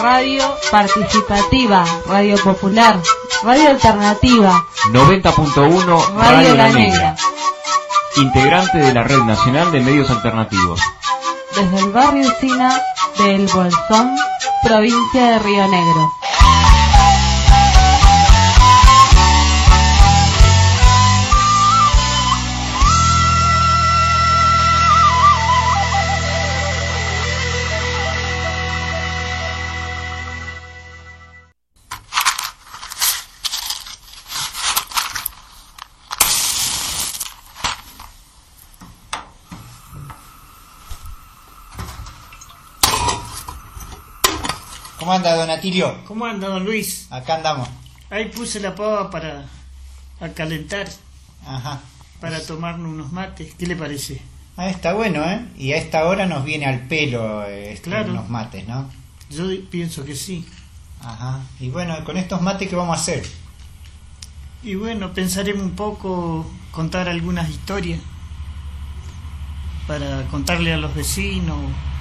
radio participativa, radio popular, radio alternativa. 90.1 Radio La Negra. Integrante de la Red Nacional de Medios Alternativos. Desde el barrio Sina de El Bolsón, provincia de Río Negro. ¿Cómo anda, don Atilio? ¿Cómo anda, don Luis? Acá andamos. Ahí puse la pava para calentar. Ajá. Para tomarnos unos mates. ¿Qué le parece? Ah, está bueno, ¿eh? Y a esta hora nos viene al pelo claro. Unos mates, ¿no? Yo pienso que sí. Ajá. Y bueno, con estos mates, ¿qué vamos a hacer? Y bueno, pensaremos un poco, contar algunas historias para contarle a los vecinos.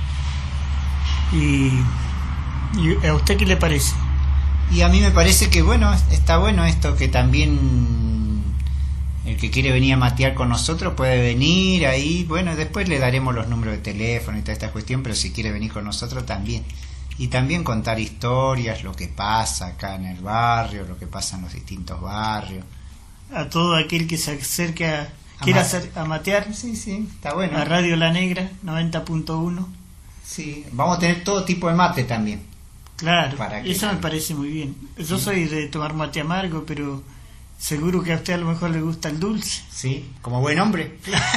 ¿Y a usted qué le parece? Y a mí me parece que bueno, está bueno esto, que también el que quiere venir a matear con nosotros puede venir ahí. Bueno, después le daremos los números de teléfono y toda esta cuestión, pero si quiere venir con nosotros también. Y también contar historias, lo que pasa acá en el barrio, lo que pasa en los distintos barrios. A todo aquel que se acerque quiera a matear. Sí, está bueno. A Radio La Negra 90.1. Sí, vamos a tener todo tipo de mate también. Claro, eso me parece muy bien. Yo soy de tomar mate amargo, pero seguro que a usted a lo mejor le gusta el dulce. Sí, como buen hombre.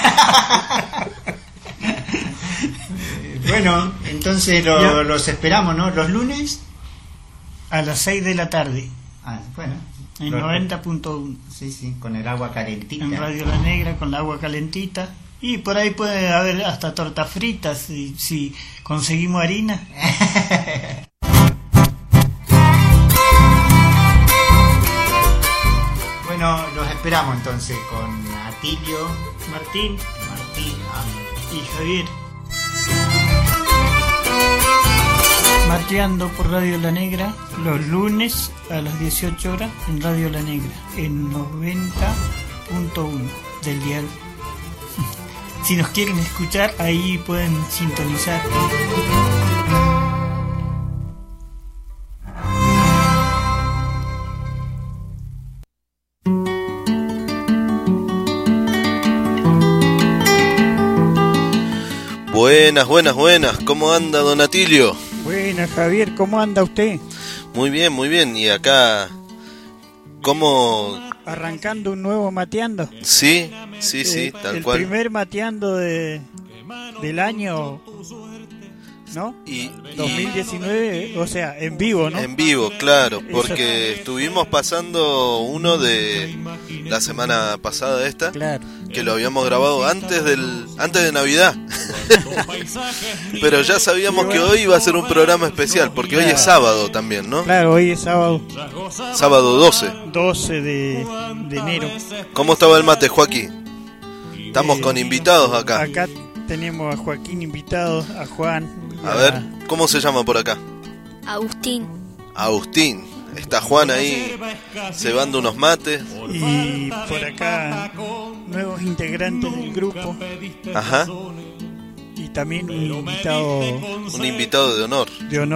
Bueno, entonces los esperamos, ¿no? ¿Los lunes? A las 6 de la tarde. Ah, bueno. En 90.1. Sí, con el agua calentita. En Radio La Negra, con el agua calentita. Y por ahí puede haber hasta tortas fritas, si conseguimos harina. Bueno, los esperamos entonces con Atilio, Martín y Javier. Mateando por Radio La Negra los lunes a las 18 horas en Radio La Negra, en 90.1 del dial. Si nos quieren escuchar, ahí pueden sintonizar. Buenas. ¿Cómo anda, don Atilio? Buenas, Javier. ¿Cómo anda usted? Muy bien. Y acá, ¿cómo...? Arrancando un nuevo mateando. Sí, tal cual. El primer mateando del año, ¿no? Y 2019, o sea, en vivo, ¿no? En vivo, claro, porque estuvimos pasando uno de la semana pasada esta, claro, que lo habíamos grabado antes de Navidad. Pero ya sabíamos que hoy iba a ser un programa especial, porque hoy es sábado también, ¿no? Claro, hoy es sábado. Sábado 12 de enero. ¿Cómo estaba el mate, Joaquín? Estamos con invitados acá. Acá tenemos a Joaquín invitado, a Juan. A ver, ¿cómo se llama por acá? Agustín. Está Juan ahí cebando unos mates. Y por acá nuevos integrantes del grupo. Ajá. Y también un invitado de honor.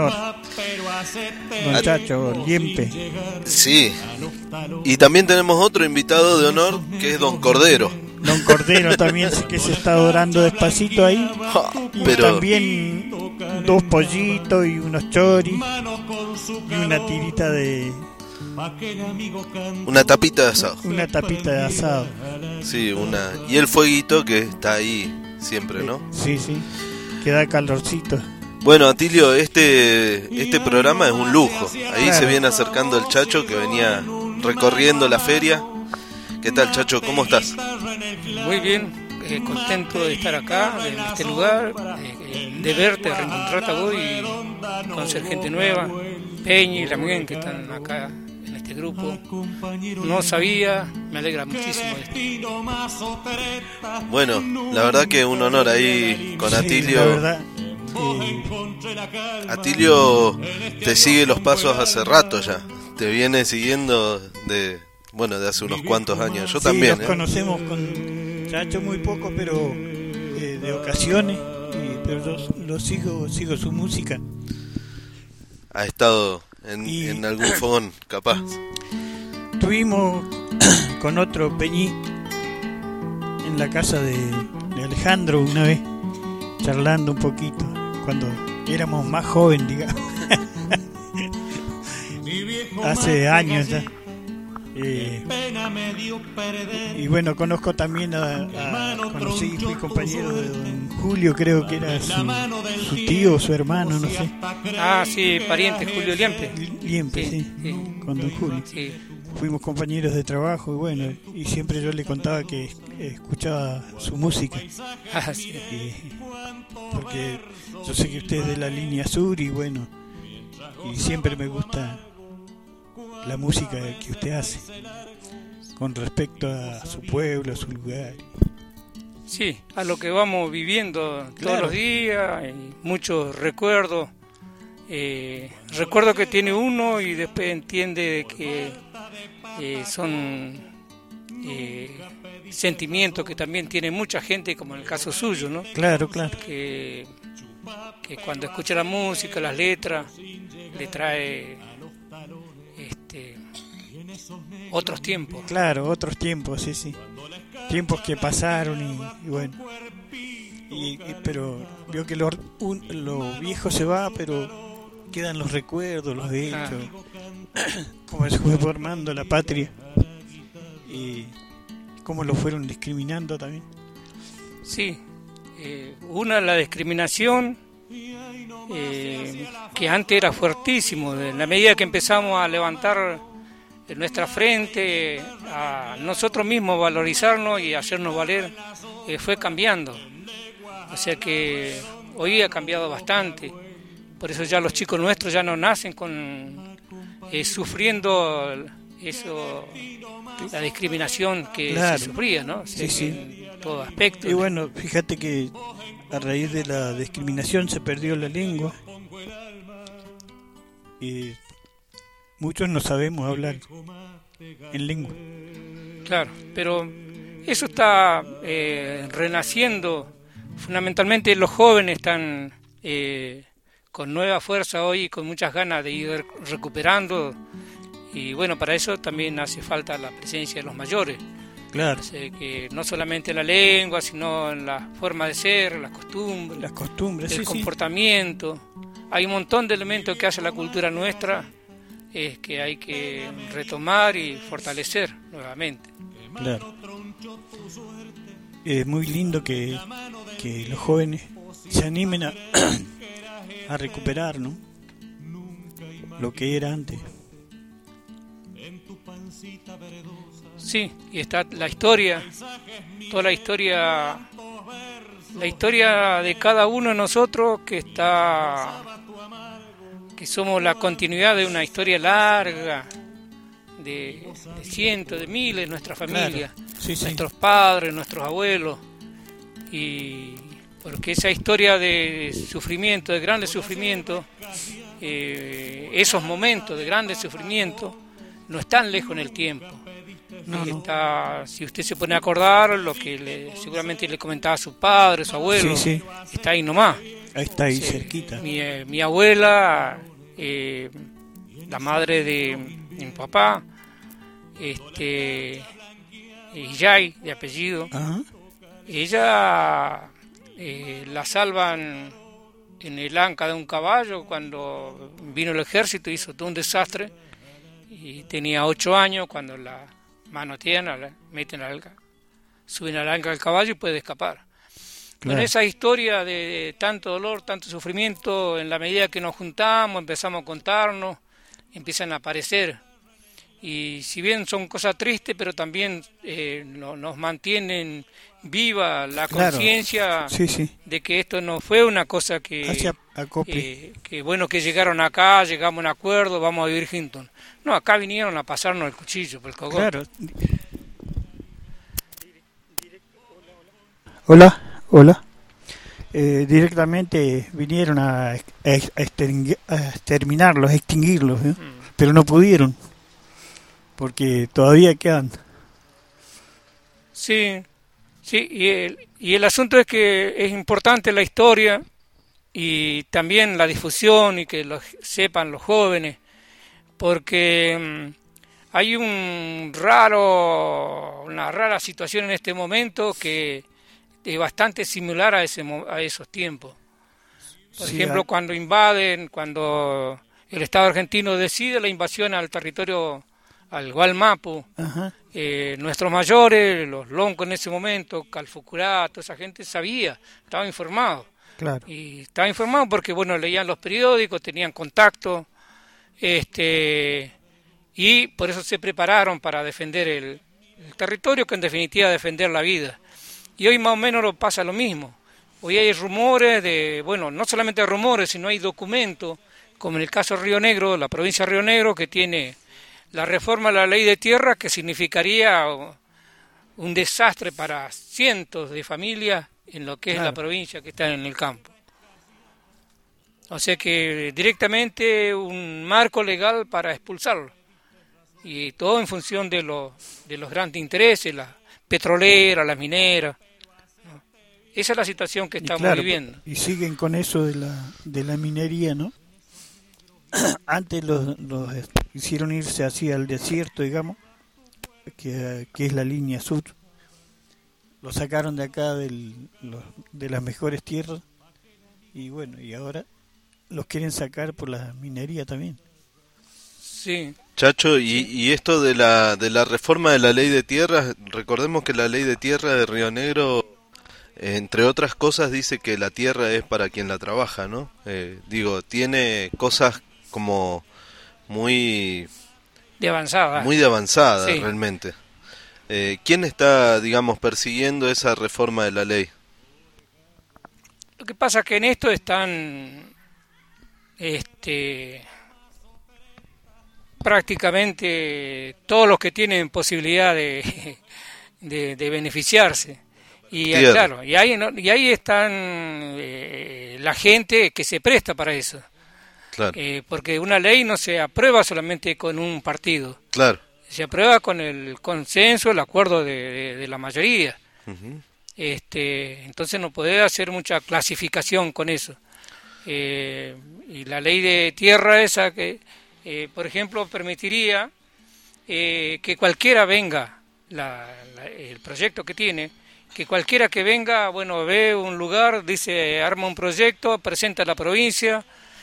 Don Chacho Liempe. Sí. Y también tenemos otro invitado de honor, que es Don Cordero. Don Cordero también, que se está adorando despacito ahí. Y también 2 pollitos y unos choris y una tirita de... Una tapita de asado. Sí, y el fueguito que está ahí siempre, ¿no? Sí, que da calorcito. Bueno, Atilio, este programa es un lujo. Ahí claro. Se viene acercando el Chacho, que venía recorriendo la feria. ¿Qué tal, Chacho? ¿Cómo estás? Muy bien, contento de estar acá, en este lugar, de verte, reencontrarte a vos y conocer gente nueva, Peña y Ramien, que están acá en este grupo. No sabía, me alegra muchísimo esto. Bueno, la verdad que un honor ahí con Atilio. La verdad, Atilio te sigue los pasos hace rato ya. Te viene siguiendo de hace unos cuantos años. Yo también. Nos conocemos con Chacho muy poco, pero de ocasiones. Pero yo lo sigo su música. Ha estado en algún fogón, capaz. Estuvimos con otro Peñí en la casa de Alejandro una vez, charlando un poquito, cuando éramos más jóvenes, digamos. Hace años ya. Y bueno, conozco también fui compañero de don Julio, creo que era su tío o su hermano, no sé. Ah, sí, pariente, Julio Liempe. Liempe, sí, con don Julio. Sí. Fuimos compañeros de trabajo y bueno, y siempre yo le contaba que escuchaba su música. Ah, sí. Porque yo sé que usted es de la línea sur y bueno, y siempre me gusta la música que usted hace con respecto a su pueblo, a su lugar. Sí, a lo que vamos viviendo todos los días, y muchos recuerdos. Recuerdo que tiene uno y después entiende que son sentimientos que también tiene mucha gente, como en el caso suyo, ¿no? Claro. Que cuando escucha la música, las letras, le trae otros tiempos. Claro, otros tiempos, sí. Tiempos que pasaron y bueno. Pero veo que lo viejo se va, pero quedan los recuerdos, los hechos, cómo se fue formando la patria y cómo lo fueron discriminando también. Sí, la discriminación que antes era fuertísimo. En la medida que empezamos a levantar nuestra frente, a nosotros mismos valorizarnos y hacernos valer, fue cambiando. O sea que hoy ha cambiado bastante. Por eso ya los chicos nuestros ya no nacen sufriendo eso, la discriminación que se sufría, ¿no? Sí. En todo aspecto. Y bueno, fíjate que a raíz de la discriminación se perdió la lengua y muchos no sabemos hablar en lengua. Claro, pero eso está renaciendo. Fundamentalmente los jóvenes están con nueva fuerza hoy y con muchas ganas de ir recuperando. Y bueno, para eso también hace falta la presencia de los mayores. Claro. Que no solamente la lengua, sino en la forma de ser, las costumbres, el comportamiento. Hay un montón de elementos que hace la cultura nuestra que hay que retomar y fortalecer nuevamente. Claro. Es muy lindo que los jóvenes se animen a recuperar, ¿no? Lo que era antes. Sí, y está la historia, toda la historia de cada uno de nosotros que somos la continuidad de una historia larga, de cientos, de miles, nuestra familia, claro. Sí. Nuestros padres, nuestros abuelos, y porque esa historia de sufrimiento, de grandes sufrimientos, esos momentos de grandes sufrimientos no están lejos en el tiempo. No. Si usted se pone a acordar lo que seguramente le comentaba a su padre, su abuelo, sí. Está ahí nomás. Ahí está, ahí cerquita. Mi abuela, la madre de mi papá, Yay, de apellido. Ajá. Ella la salvan en el anca de un caballo cuando vino el ejército, hizo todo un desastre y tenía 8 años cuando la manotean, la meten suben al anca del caballo y puede escapar. Claro. Bueno, esa historia de tanto dolor, tanto sufrimiento, en la medida que nos juntamos, empezamos a contarnos, empiezan a aparecer. Y si bien son cosas tristes, pero también nos mantienen viva la conciencia de que esto no fue una cosa que bueno, que llegaron acá, llegamos a un acuerdo, vamos a vivir juntos. No, acá vinieron a pasarnos el cuchillo por el cogote. Claro. Hola. directamente vinieron a exterminarlos, a extinguirlos, pero no pudieron, porque todavía quedan. Sí, sí, y el asunto es que es importante la historia y también la difusión y que lo sepan los jóvenes, porque hay una rara situación en este momento que es bastante similar a esos tiempos. Por ejemplo, cuando cuando el Estado argentino decide la invasión al territorio, al Gualmapu, nuestros mayores, los loncos en ese momento, Calfucurá, toda esa gente estaba informado. Claro. Y estaba informado porque, bueno, leían los periódicos, tenían contacto, y por eso se prepararon para defender el territorio, que en definitiva defender la vida. Y hoy más o menos pasa lo mismo. Hoy hay rumores no solamente rumores, sino hay documentos, como en el caso de Río Negro, la provincia de Río Negro, que tiene la reforma de la ley de tierra, que significaría un desastre para cientos de familias en lo que es la provincia que está en el campo. O sea que directamente un marco legal para expulsarlo. Y todo en función de los grandes intereses, las petroleras, las mineras. ¿No? Esa es la situación que estamos viviendo. Y siguen con eso de la minería, ¿no? Antes los hicieron irse así al desierto, digamos, que es la línea sur. Lo sacaron de acá de las mejores tierras y bueno, y ahora los quieren sacar por la minería también. Sí. Chacho, y esto de la reforma de la ley de tierras, recordemos que la ley de tierra de Río Negro, entre otras cosas, dice que la tierra es para quien la trabaja, ¿no? Tiene cosas como muy de avanzada. Muy de avanzada, sí. Realmente. ¿Quién está, digamos, persiguiendo esa reforma de la ley? Lo que pasa es que en esto están prácticamente todos los que tienen posibilidad de beneficiarse. Y claro, y ahí están la gente que se presta para eso. Claro. Porque una ley no se aprueba solamente con un partido. Claro. Se aprueba con el consenso, el acuerdo de la mayoría. Uh-huh. Entonces no puede hacer mucha clasificación con eso. Y la ley de tierra esa que, por ejemplo, permitiría que cualquiera venga, el proyecto que tiene, que cualquiera que venga, bueno, ve un lugar, dice, arma un proyecto, presenta a la provincia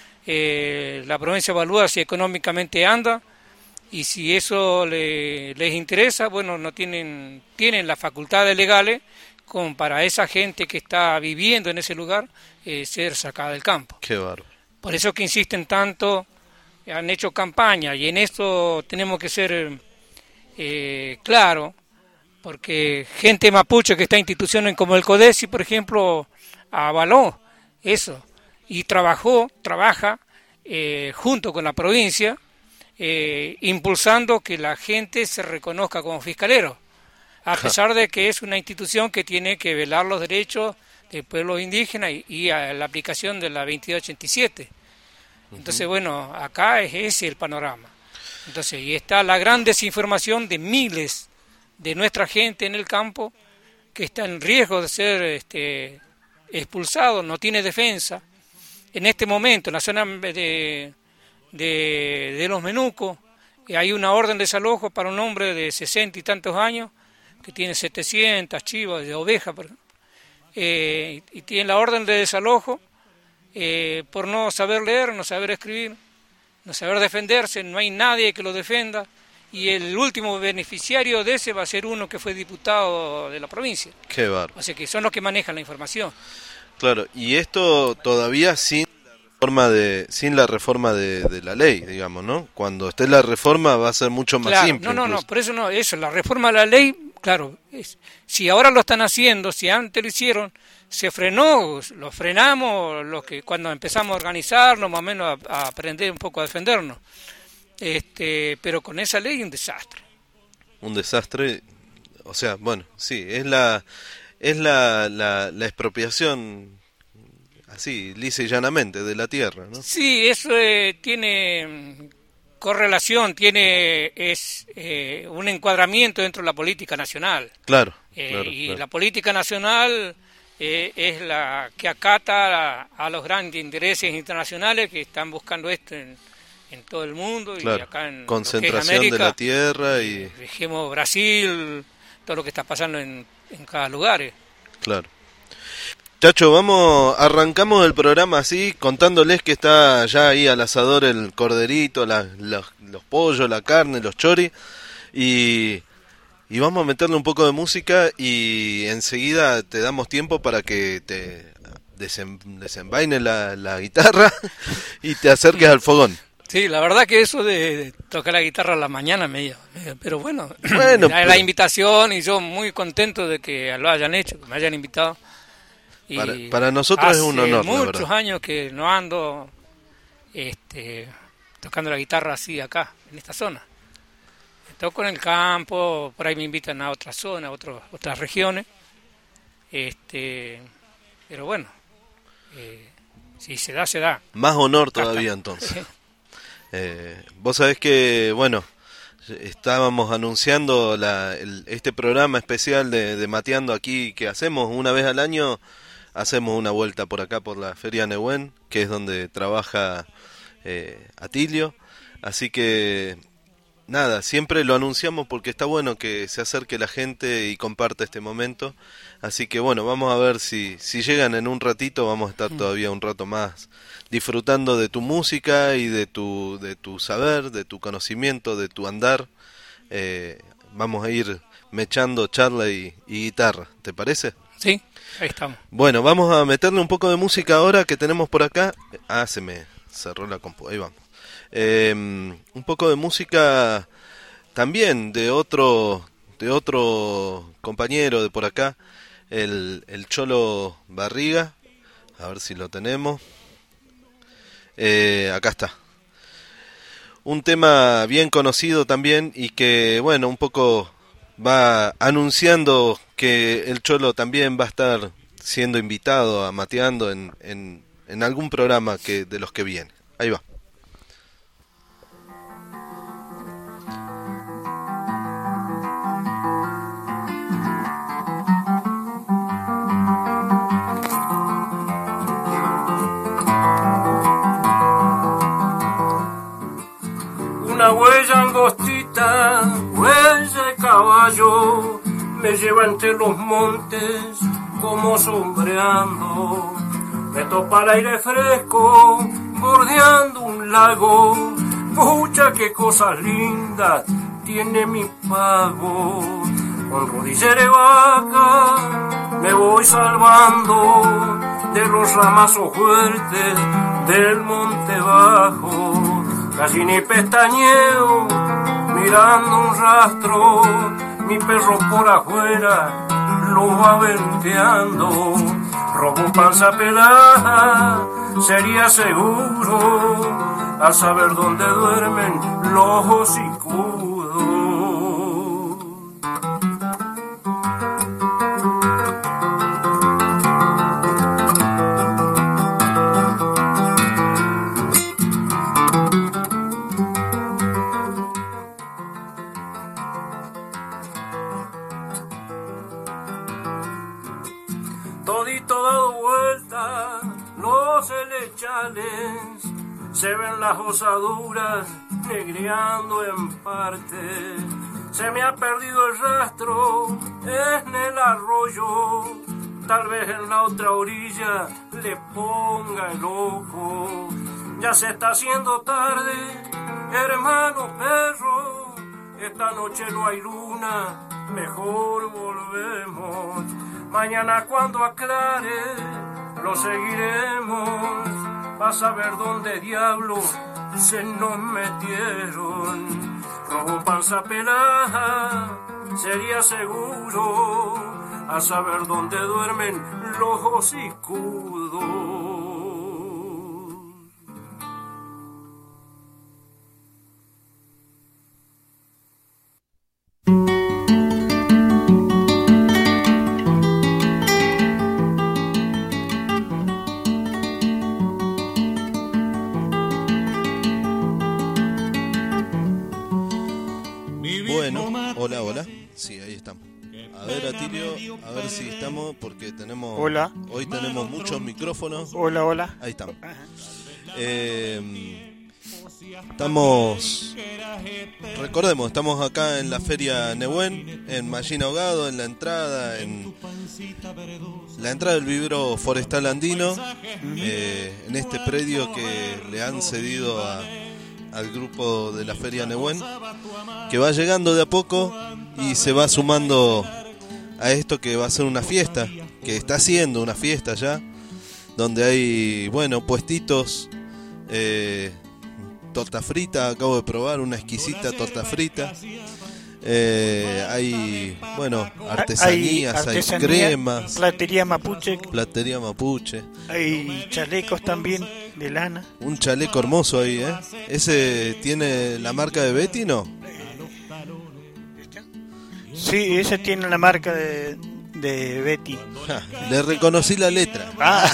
evalúa si económicamente anda, y si eso les interesa, bueno, no tienen las facultades legales como para esa gente que está viviendo en ese lugar ser sacada del campo. Qué bárbaro. Por eso que insisten tanto, han hecho campaña, y en esto tenemos que ser claro, porque gente mapuche que está en instituciones como el CODESI, por ejemplo, avaló eso y trabaja junto con la provincia, impulsando que la gente se reconozca como fiscalero, a pesar de que es una institución que tiene que velar los derechos de pueblos indígenas y a la aplicación de la 2287. Entonces, bueno, acá es ese el panorama. Entonces, y está la gran desinformación de miles de nuestra gente en el campo que está en riesgo de ser expulsado, no tiene defensa. En este momento, en la zona de los Menucos, hay una orden de desalojo para un hombre de 60 y tantos años que tiene 700 chivas de oveja, y tiene la orden de desalojo por no saber leer, no saber escribir, no saber defenderse, no hay nadie que lo defenda, y el último beneficiario de ese va a ser uno que fue diputado de la provincia. Qué bárbaro. O sea que son los que manejan la información. Claro, y esto todavía sin la reforma de la ley, digamos, ¿no? Cuando esté la reforma va a ser mucho más simple. No, por eso no, la reforma de la ley, claro, si ahora lo están haciendo, si antes lo hicieron, se frenó, lo frenamos cuando empezamos a organizarnos, más o menos a aprender un poco a defendernos. Pero con esa ley un desastre. Un desastre, o sea, bueno, sí, es la expropiación así, lisa y llanamente, de la tierra, ¿no? Sí, eso tiene correlación, es un encuadramiento dentro de la política nacional. Claro, Y la política nacional es la que acata a los grandes intereses internacionales que están buscando esto en todo el mundo, y acá en concentración América, de la tierra y dijimos Brasil, todo lo que está pasando en cada lugar. Claro. Chacho, arrancamos el programa así, contándoles que está ya ahí al asador el corderito, los pollos, la carne, los choris, y vamos a meterle un poco de música, y enseguida te damos tiempo para que te desenvaine la guitarra y te acerques al fogón. Sí, la verdad que eso de tocar la guitarra a la mañana pero bueno, la invitación, y yo muy contento de que lo hayan hecho, que me hayan invitado. Y para nosotros es un honor, hace muchos años que no ando tocando la guitarra así acá, en esta zona. Toco en el campo, por ahí me invitan a otras zonas, otras regiones. Pero bueno, si se da, se da. Más honor todavía entonces. Vos sabés que, bueno, estábamos anunciando este programa especial de Mateando aquí, que hacemos una vez al año. Hacemos una vuelta por acá, por la Feria Nehuen, que es donde trabaja Atilio. Así que, nada, siempre lo anunciamos porque está bueno que se acerque la gente y comparta este momento. Así que, bueno, vamos a ver si llegan en un ratito. Vamos a estar todavía un rato más disfrutando de tu música y de tu saber, de tu conocimiento, de tu andar. Vamos a ir mechando charla y guitarra, ¿te parece? Sí, ahí estamos. Bueno, vamos a meterle un poco de música ahora que tenemos por acá. Se me cerró la compu, ahí vamos. Un poco de música también de otro compañero de por acá, el Cholo Barriga. A ver si lo tenemos. Acá está. Un tema bien conocido también, y que, bueno, un poco va anunciando que el Cholo también va a estar siendo invitado a Mateando en algún programa de los que viene. Ahí va. Una huella angostita, huella de caballo, me lleva entre los montes como sombreando. Me topa el aire fresco, bordeando un lago. Pucha, qué cosas lindas tiene mi pago. Con rodillera de vaca me voy salvando de los ramazos fuertes del monte bajo. Casi ni pestañeo, mirando un rastro, mi perro por afuera lo va venteando. Robo panza pelada, sería seguro, al saber dónde duermen los hocicudos. Se ven las osaduras negreando en parte. Se me ha perdido el rastro en el arroyo. Tal vez en la otra orilla le ponga el ojo. Ya se está haciendo tarde, hermano perro. Esta noche no hay luna, mejor volvemos. Mañana cuando aclare, lo seguiremos. Vas a ver dónde diablo se nos metieron. Robo panza pelada, sería seguro, a saber dónde duermen los hocicudos. A ver si estamos, porque tenemos... Hola. Hoy tenemos muchos micrófonos. Hola, hola. Ahí estamos. Estamos... Recordemos, estamos acá en la Feria Nehuen, en Mallín Ahogado, en la entrada del vivero forestal andino, en este predio que le han cedido al grupo de la Feria Nehuen, que va llegando de a poco y se va sumando a esto que va a ser una fiesta, que está siendo una fiesta ya, donde hay, bueno, puestitos, torta frita, acabo de probar una exquisita torta frita, hay, bueno, artesanías, hay cremas, platería mapuche, hay chalecos también de lana. Un chaleco hermoso ahí, ¿Ese tiene la marca de Betty, no? Sí, ese tiene la marca de Betty. Le reconocí la letra.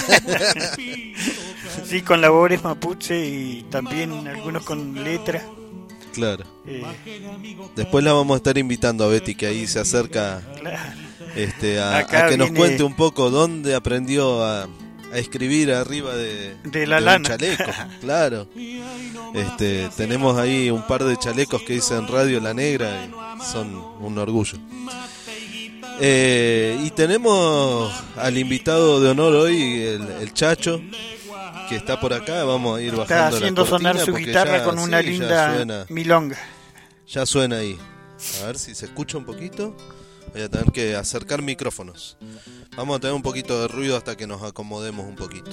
Sí, con labores mapuche y también algunos con letra. Claro. Después la vamos a estar invitando a Betty, que ahí se acerca, claro. a que nos cuente un poco dónde aprendió a escribir arriba de la lana. Un chaleco. Claro. Tenemos ahí un par de chalecos que dicen Radio La Negra y son un orgullo. Y tenemos al invitado de honor hoy, el Chacho, que está por acá. Vamos a ir bajando. Está haciendo sonar su guitarra con una linda milonga. Ya suena ahí. A ver si se escucha un poquito. Voy a tener que acercar micrófonos. Vamos a tener un poquito de ruido hasta que nos acomodemos un poquito.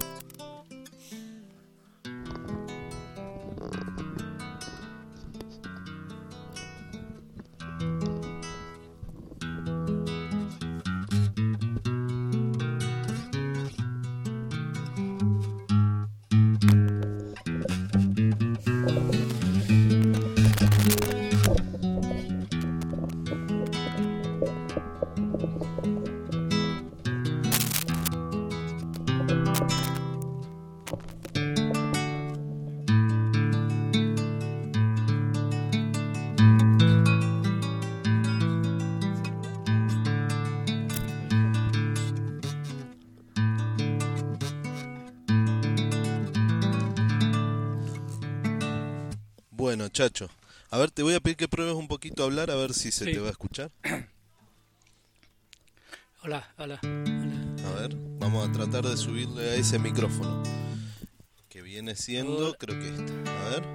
Bueno, Chacho, a ver, te voy a pedir que pruebes un poquito a hablar, a ver si se te va a escuchar. Hola. A ver, vamos a tratar de subirle a ese micrófono, que viene siendo, creo que este. A ver.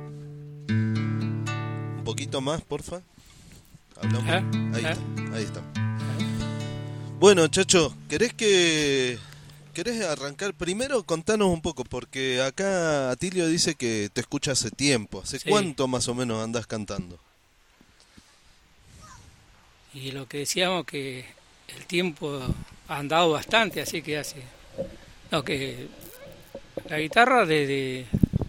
Un poquito más, porfa. Hablamos. Ahí está. Bueno, Chacho, ¿Querés arrancar? Primero contanos un poco, porque acá Atilio dice que te escucha hace tiempo. ¿Hace cuánto más o menos andás cantando? Y lo que decíamos, que el tiempo ha andado bastante, así que hace... No, que la guitarra desde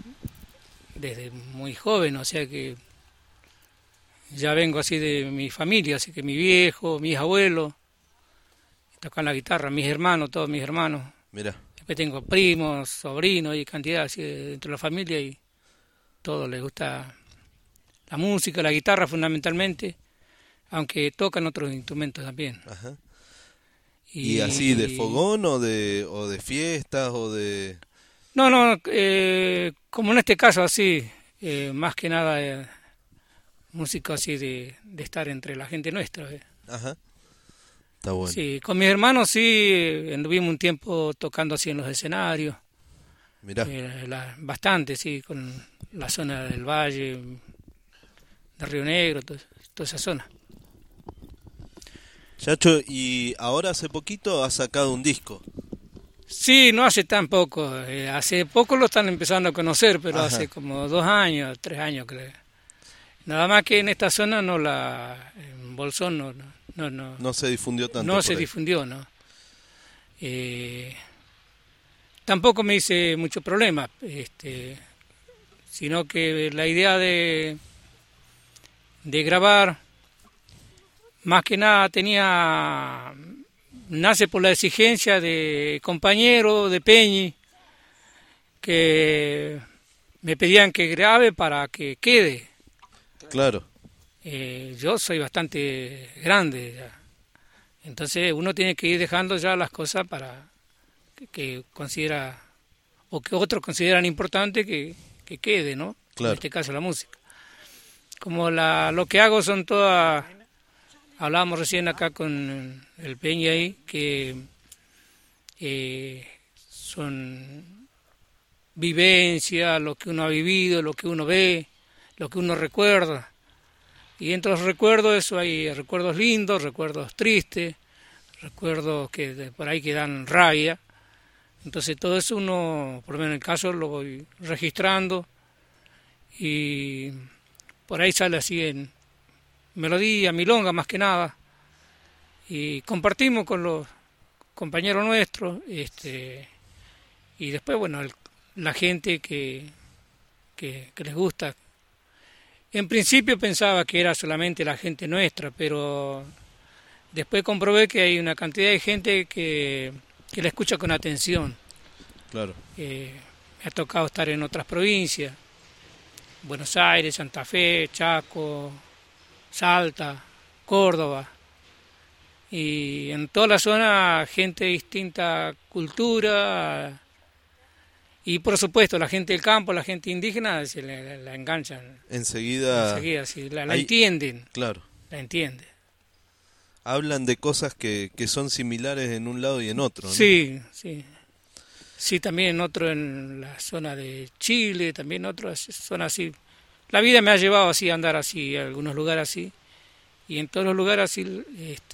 muy joven, o sea que ya vengo así de mi familia, así que mi viejo, mis abuelos tocan la guitarra, mis hermanos, todos mis hermanos. Mira. Después tengo primos, sobrinos y cantidad así dentro de la familia, y todo les gusta la música, la guitarra fundamentalmente, aunque tocan otros instrumentos también. Ajá. ¿Y así de fogón o de fiestas o de...? No, como en este caso así, más que nada música así de estar entre la gente nuestra. Ajá. Está bueno. Sí, con mis hermanos sí, anduvimos un tiempo tocando así en los escenarios. Mirá. Bastante, sí, con la zona del Valle, de Río Negro, toda esa zona. Chacho, y ahora hace poquito has sacado un disco. Sí, no hace tan poco. Hace poco lo están empezando a conocer, pero Ajá. hace como 2 años, 3 años creo. Nada más que en esta zona en Bolsón No se difundió tanto. No se difundió, ¿no? Tampoco me hice mucho problema, sino que la idea de grabar, más que nada nace por la exigencia de compañeros de Peñi, que me pedían que grabe para que quede. Claro. Yo soy bastante grande ya. Entonces uno tiene que ir dejando ya las cosas para que considera, o que otros consideran importante que quede, ¿no? Claro. En este caso la música. Como lo que hago son todas, hablábamos recién acá con el Peña ahí, que son vivencias, lo que uno ha vivido, lo que uno ve, lo que uno recuerda. Y entre los recuerdos, eso hay recuerdos lindos, recuerdos tristes, recuerdos que por ahí que dan rabia. Entonces todo eso uno, por lo menos en el caso, lo voy registrando y por ahí sale así en melodía, milonga más que nada. Y compartimos con los compañeros nuestros, y después, bueno, la gente que les gusta. En principio pensaba que era solamente la gente nuestra, pero después comprobé que hay una cantidad de gente que la escucha con atención. Claro. Me ha tocado estar en otras provincias, Buenos Aires, Santa Fe, Chaco, Salta, Córdoba, y en toda la zona gente de distinta cultura, y por supuesto la gente del campo, la gente indígena se la enganchan Enseguida sí, la hay- entienden, claro. la entienden. Hablan de cosas que son similares en un lado y en otro, ¿no? Sí, sí. Sí, también otro en la zona de Chile, también otras zonas así. La vida me ha llevado así a andar así, a algunos lugares así. Y en todos los lugares así,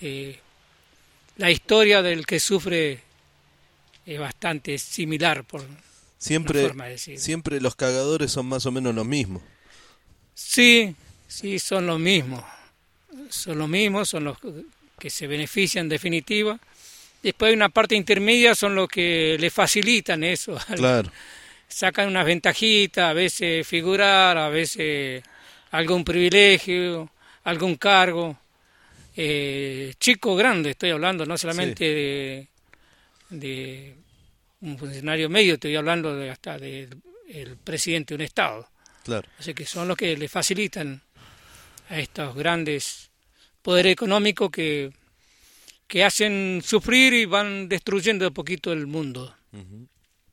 la historia del que sufre es bastante similar, por una forma de decir. Siempre los cagadores son más o menos los mismos. Sí, sí, son los mismos. Son los mismos, son los que se benefician en definitiva. Después hay una parte intermedia, son los que le facilitan eso. Claro. Sacan unas ventajitas, a veces figurar, a veces algún privilegio, algún cargo. Chico, grande, estoy hablando, no solamente de un funcionario medio, estoy hablando hasta del presidente de un estado. Claro. Así que son los que le facilitan a estos grandes poderes económicos que hacen sufrir y van destruyendo de poquito el mundo. Ujú.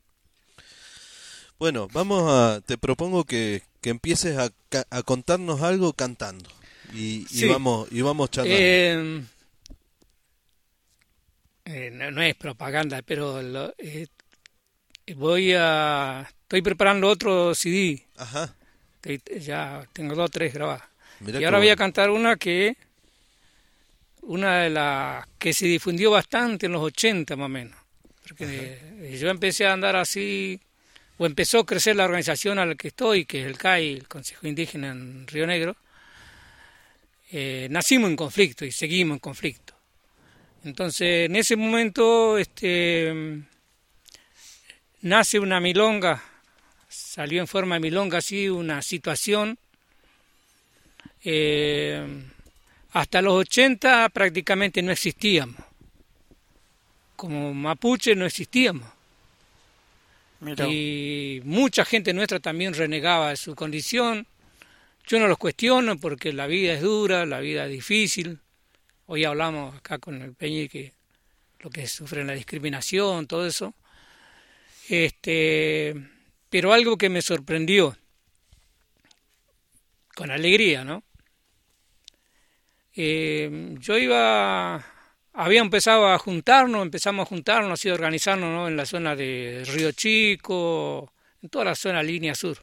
Bueno, te propongo que empieces a contarnos algo cantando y Sí. vamos charlando. No es propaganda, pero estoy preparando otro CD. Ajá. Ya tengo 2 o 3 grabadas. Mirá Y qué ahora voy a bueno. cantar una de las que se difundió bastante en los 80 más o menos. Porque yo empecé a andar así, o empezó a crecer la organización a la que estoy, que es el CAI, el Consejo Indígena en Río Negro. Nacimos en conflicto y seguimos en conflicto. Entonces, en ese momento nace una milonga, salió en forma de milonga así una situación. Hasta los 80 prácticamente no existíamos. Como mapuche no existíamos. Mira, Y mucha gente nuestra también renegaba de su condición. Yo no los cuestiono porque la vida es dura, la vida es difícil. Hoy hablamos acá con el Peñi que lo que sufren la discriminación, todo eso. Pero algo que me sorprendió, con alegría, ¿no? Había empezado a juntarnos, empezamos a juntarnos, así a organizarnos, ¿no? En la zona de Río Chico, en toda la zona línea sur.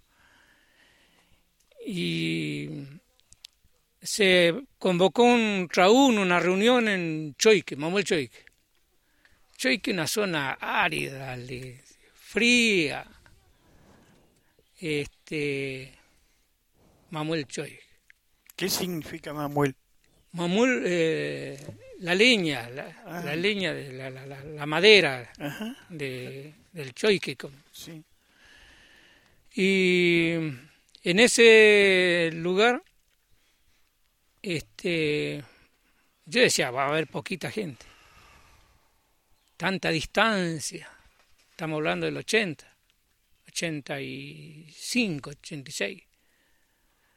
Y se convocó una reunión en Choique, Mamuel Choique. Choique es una zona árida, fría. Mamuel Choique. ¿qué significa Mamuel? Mamul, la leña, la leña, de la madera Ajá, del choique. sí. Y en ese lugar, yo decía, va a haber poquita gente. Tanta distancia. Estamos hablando del 85, 86.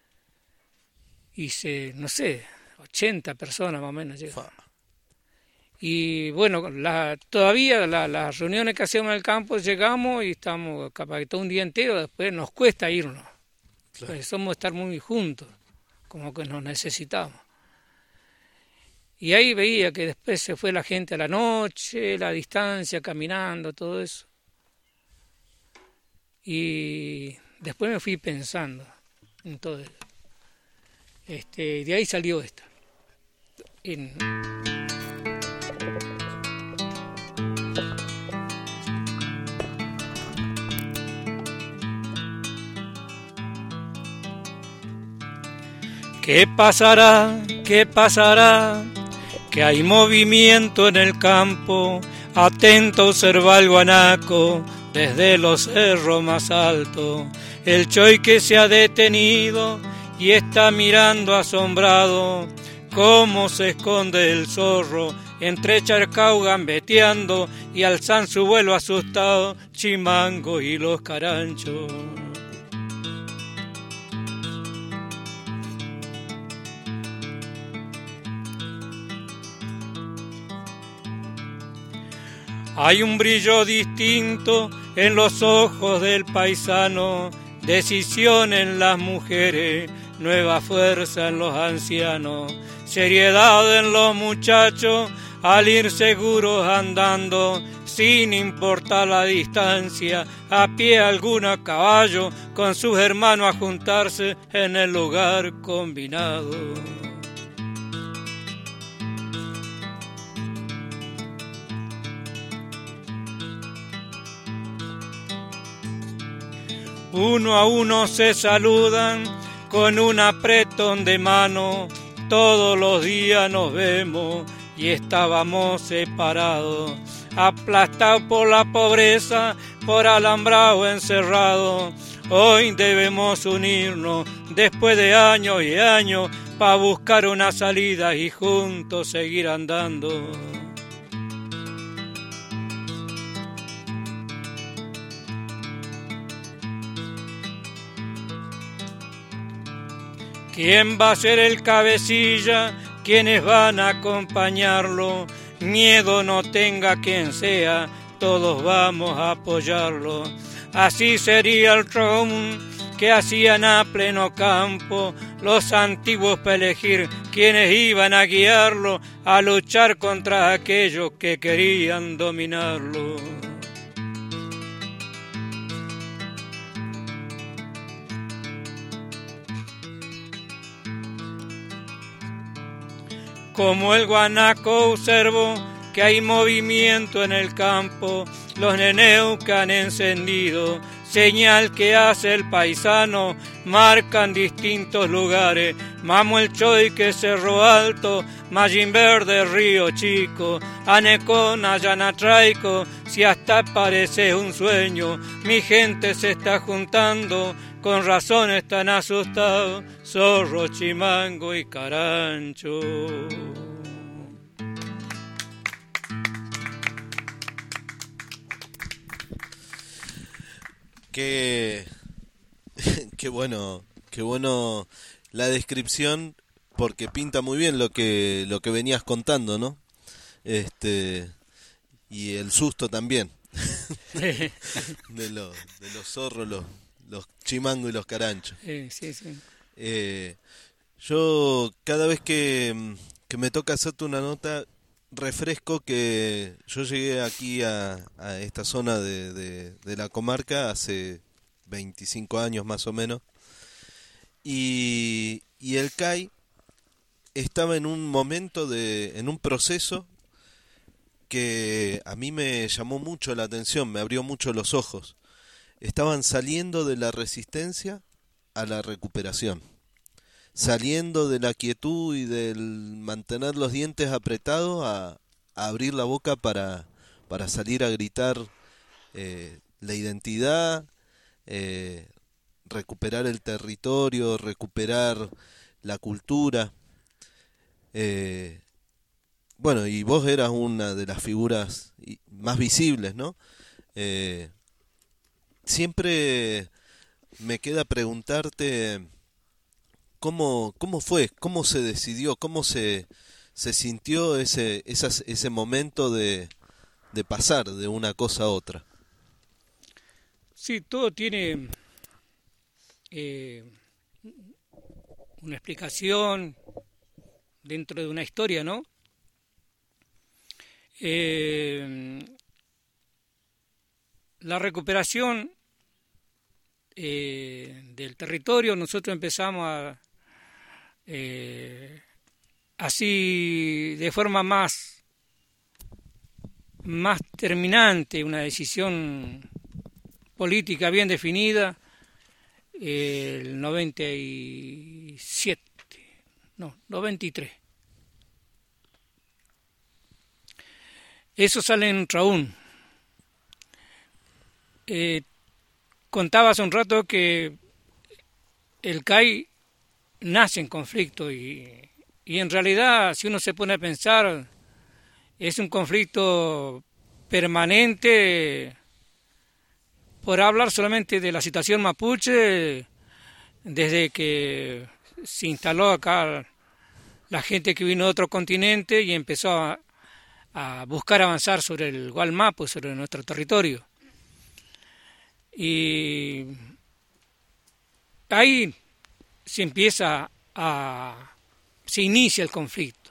Y no sé, 80 personas más o menos llegan. Y bueno, todavía las reuniones que hacemos en el campo llegamos y estamos capaz que todo un día entero, después nos cuesta irnos. Claro. Pues somos estar muy juntos, como que nos necesitamos. Y ahí veía que después se fue la gente a la noche, la distancia, caminando, todo eso. Y después me fui pensando en todo eso. De ahí salió esta. ¿Qué pasará? ¿Qué pasará? Que hay movimiento en el campo, atento observa el guanaco desde los cerros más altos. El choy que se ha detenido y está mirando asombrado cómo se esconde el zorro entre charcao gambeteando y alzan su vuelo asustado Chimango y los caranchos. Hay un brillo distinto en los ojos del paisano, decisión en las mujeres, nueva fuerza en los ancianos, seriedad en los muchachos, al ir seguros andando, sin importar la distancia, a pie alguno a caballo, con sus hermanos a juntarse en el lugar combinado. Uno a uno se saludan con un apretón de mano, todos los días nos vemos y estábamos separados, aplastados por la pobreza, por alambrado encerrado. Hoy debemos unirnos después de años y años para buscar una salida y juntos seguir andando. ¿Quién va a ser el cabecilla? ¿Quiénes van a acompañarlo? Miedo no tenga quien sea, todos vamos a apoyarlo. Así sería el tron que hacían a pleno campo los antiguos para elegir quienes iban a guiarlo, a luchar contra aquellos que querían dominarlo. Como el guanaco observo que hay movimiento en el campo, los neneos que han encendido, señal que hace el paisano, marcan distintos lugares, Mamo el Choy que Cerro Alto, Mallín Verde, Río Chico, Anecón, Ayanatraico, si hasta parece un sueño, mi gente se está juntando, con razón están asustados, Zorro, Chimango y Carancho. Qué bueno la descripción, porque pinta muy bien lo que venías contando, ¿no? Y el susto también de los zorros, los chimangos y los caranchos. Sí. Yo cada vez que me toca hacerte una nota, refresco que yo llegué aquí a esta zona de la comarca hace 25 años más o menos, y el CAI estaba en un momento en un proceso que a mí me llamó mucho la atención, me abrió mucho los ojos. Estaban saliendo de la resistencia a la recuperación, saliendo de la quietud y del mantener los dientes apretados a abrir la boca para salir a gritar la identidad, recuperar el territorio, recuperar la cultura. Bueno, y vos eras una de las figuras más visibles, ¿no? Siempre me queda preguntarte cómo fue, cómo se decidió, cómo se se sintió ese momento de pasar de una cosa a otra. Sí, todo tiene una explicación dentro de una historia, ¿no? La recuperación del territorio, nosotros empezamos así de forma más terminante, una decisión política bien definida, el 93. Eso sale en Traún. Contaba hace un rato que el CAI nace en conflicto y en realidad, si uno se pone a pensar, es un conflicto permanente. Por hablar solamente de la situación mapuche, desde que se instaló acá la gente que vino de otro continente y empezó a buscar avanzar sobre el Gualmapu, sobre nuestro territorio. Y ahí se inicia el conflicto.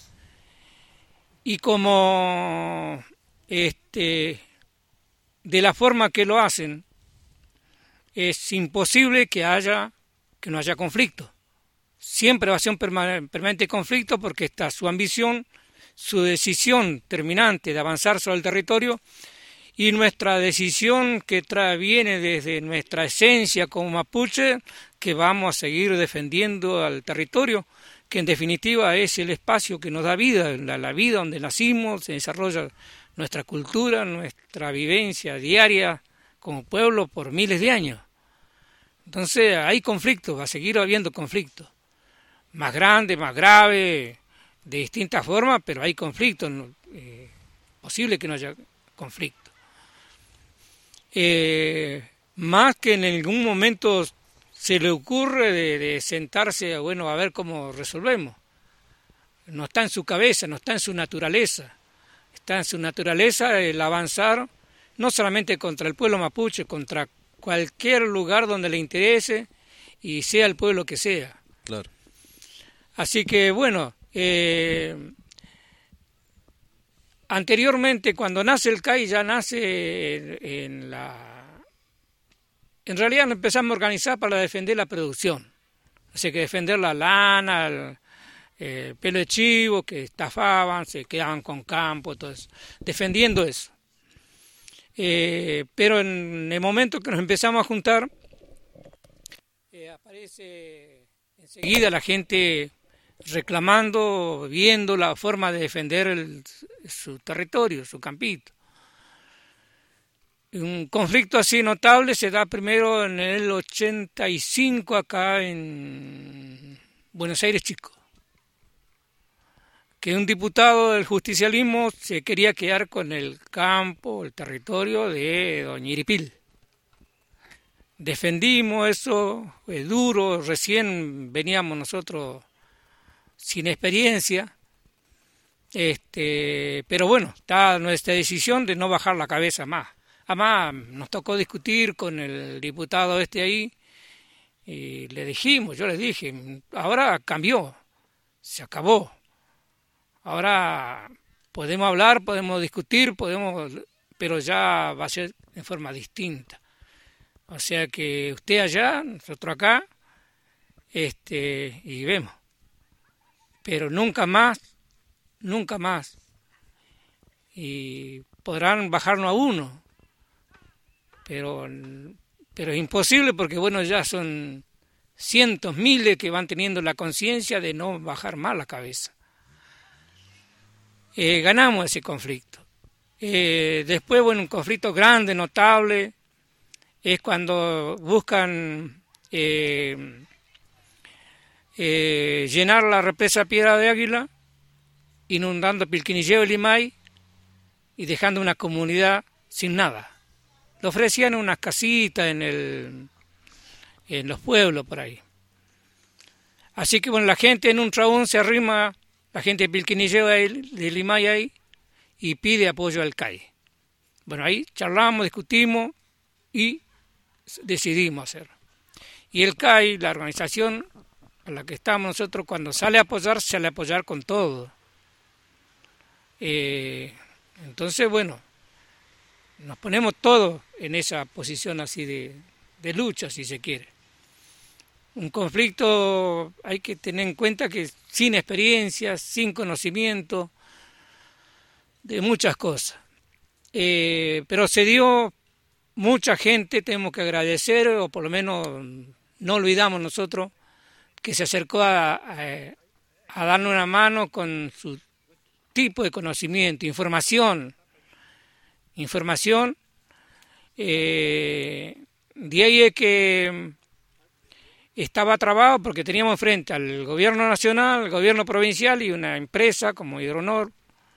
Y como de la forma que lo hacen, es imposible que no haya conflicto. Siempre va a ser un permanente conflicto porque está su ambición, su decisión terminante de avanzar sobre el territorio y nuestra decisión que viene desde nuestra esencia como mapuche, que vamos a seguir defendiendo al territorio, que en definitiva es el espacio que nos da vida, la vida donde nacimos, se desarrolla nuestra cultura, nuestra vivencia diaria como pueblo por miles de años. Entonces hay conflictos, va a seguir habiendo conflictos, más grandes, más graves, de distintas formas, pero hay conflictos, posible que no haya conflicto. Más que en algún momento se le ocurre de sentarse, bueno, a ver cómo resolvemos. No está en su cabeza, no está en su naturaleza. Está en su naturaleza el avanzar, no solamente contra el pueblo mapuche, contra cualquier lugar donde le interese y sea el pueblo que sea. Claro. Así que, bueno, anteriormente, cuando nace el CAI, ya nace en realidad nos empezamos a organizar para defender la producción. Así que defender la lana, el pelo de chivo, que estafaban, se quedaban con campo, todo eso, defendiendo eso. Pero en el momento que nos empezamos a juntar, aparece enseguida la gente reclamando, viendo la forma de defender su territorio, su campito. Un conflicto así notable se da primero en el 85 acá en Buenos Aires Chico, que un diputado del justicialismo se quería quedar con el campo, el territorio de Doña Iripil. Defendimos eso, fue duro, recién veníamos nosotros sin experiencia, pero bueno, está nuestra decisión de no bajar la cabeza más. Además, nos tocó discutir con el diputado ahí y yo les dije, ahora cambió, se acabó. Ahora podemos hablar, podemos discutir, pero ya va a ser de forma distinta. O sea que usted allá, nosotros acá, y vemos. Pero nunca más. Y podrán bajarnos a uno. Pero es imposible porque, bueno, ya son cientos, miles que van teniendo la conciencia de no bajar más la cabeza. Ganamos ese conflicto. Después, bueno, un conflicto grande, notable, es cuando buscan llenar la represa Piedra de Águila, inundando Pilquinilleo y Limay y dejando una comunidad sin nada. Le ofrecían unas casitas en los pueblos por ahí. Así que bueno, la gente en un Traún se arrima la gente de Pilquinilleo de Limay ahí y pide apoyo al CAI. Bueno, ahí charlamos, discutimos y decidimos hacerlo. Y el CAI, la organización a la que estamos nosotros, cuando sale a apoyar, sale a apoyar con todo. Entonces, bueno, nos ponemos todos en esa posición así de lucha, si se quiere. Un conflicto hay que tener en cuenta que sin experiencia, sin conocimiento de muchas cosas. Pero se dio mucha gente, tenemos que agradecer, o por lo menos no olvidamos nosotros, que se acercó a darnos una mano con su tipo de conocimiento, información. De ahí es que estaba trabado porque teníamos frente al gobierno nacional, al gobierno provincial y una empresa como Hidronor,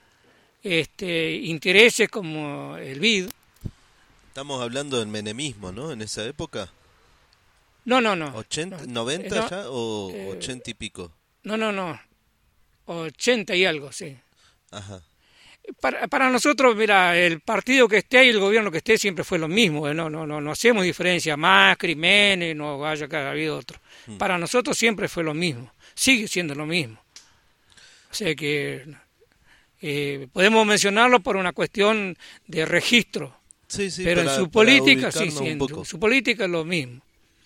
intereses como el BID. Estamos hablando del menemismo, ¿no? En esa época. No. ¿80, 90 ya o 80 y pico? No. 80 y algo, sí. Ajá. Para nosotros, mira, el partido que esté y el gobierno que esté siempre fue lo mismo, no hacemos diferencia, Macri, Menem, no vaya que haya habido otro. Para nosotros siempre fue lo mismo, sigue siendo lo mismo. O sea que podemos mencionarlo por una cuestión de registro, sí, pero en su política sí, su política es lo mismo.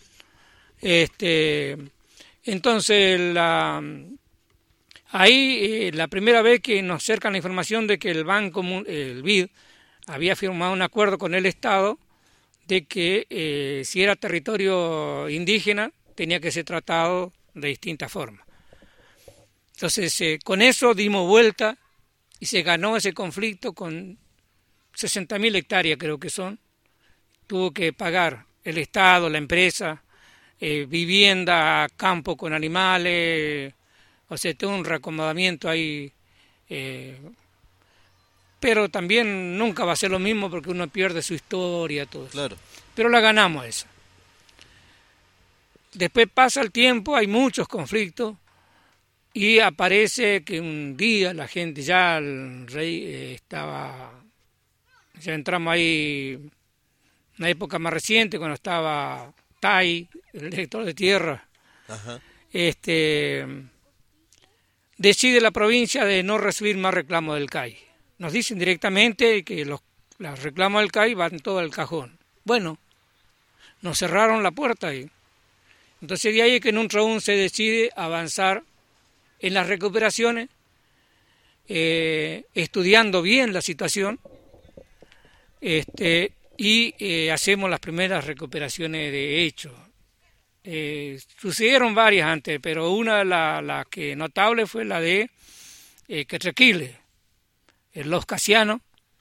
Entonces ahí la primera vez que nos acercan la información de que el el BID, había firmado un acuerdo con el Estado de que si era territorio indígena tenía que ser tratado de distinta forma. Entonces con eso dimos vuelta y se ganó ese conflicto con 60.000 hectáreas creo que son. Tuvo que pagar el Estado, la empresa, vivienda, campo con animales. O sea, todo un reacomodamiento ahí, pero también nunca va a ser lo mismo porque uno pierde su historia, todo eso. Claro. Pero la ganamos esa. Después pasa el tiempo, hay muchos conflictos y aparece que un día la gente, ya el rey ya entramos ahí, una época más reciente, cuando estaba Tai, el director de tierra. Ajá. Decide la provincia de no recibir más reclamos del CAI. Nos dicen directamente que los reclamos del CAI van todo al cajón. Bueno, nos cerraron la puerta ahí. Entonces de ahí es que en un traún se decide avanzar en las recuperaciones, estudiando bien la situación, y hacemos las primeras recuperaciones de hecho. Sucedieron varias antes, pero una de las que notable fue la de Quetrequile, Los Casianos,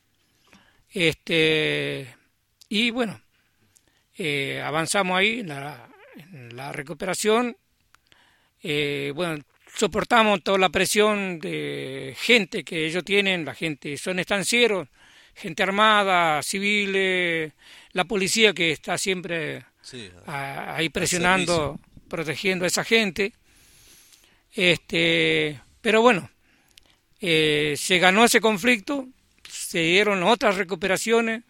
y bueno, avanzamos ahí en la recuperación. Bueno, soportamos toda la presión de gente que ellos tienen, la gente son estancieros, gente armada, civiles, la policía que está siempre ahí presionando, protegiendo a esa gente. Pero bueno, se ganó ese conflicto, se dieron otras recuperaciones,